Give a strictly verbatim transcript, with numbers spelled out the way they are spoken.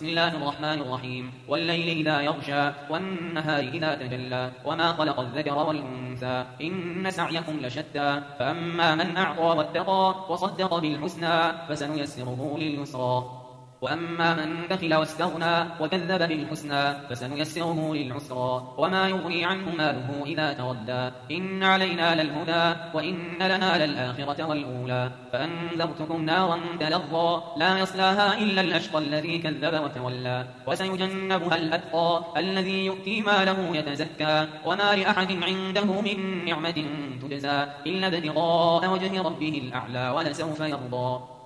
بسم الله الرحمن الرحيم والليل إذا يغشى والنهار إذا تجلى وما خلق الذكر والأنثى إن سعيكم لشتى فأما من أعطى واتقى وصدق بالحسنى فسنيسره لليسرى وأما من بخل واستغنى وكذب بالحسنى فسنيسره للعسرى وما يغني عنه ماله إذا تردى إن علينا للهدى وإن لنا للآخرة والأولى فأنذرتكم نارا تلظى لا يصلاها إلا الأشقى الذي كذب وتولى وسيجنبها الأتقى الذي يؤتي ماله يتزكى وما لأحد عنده من نعمة تجزى إلا ابتغاء وجه ربه الأعلى ولسوف يرضى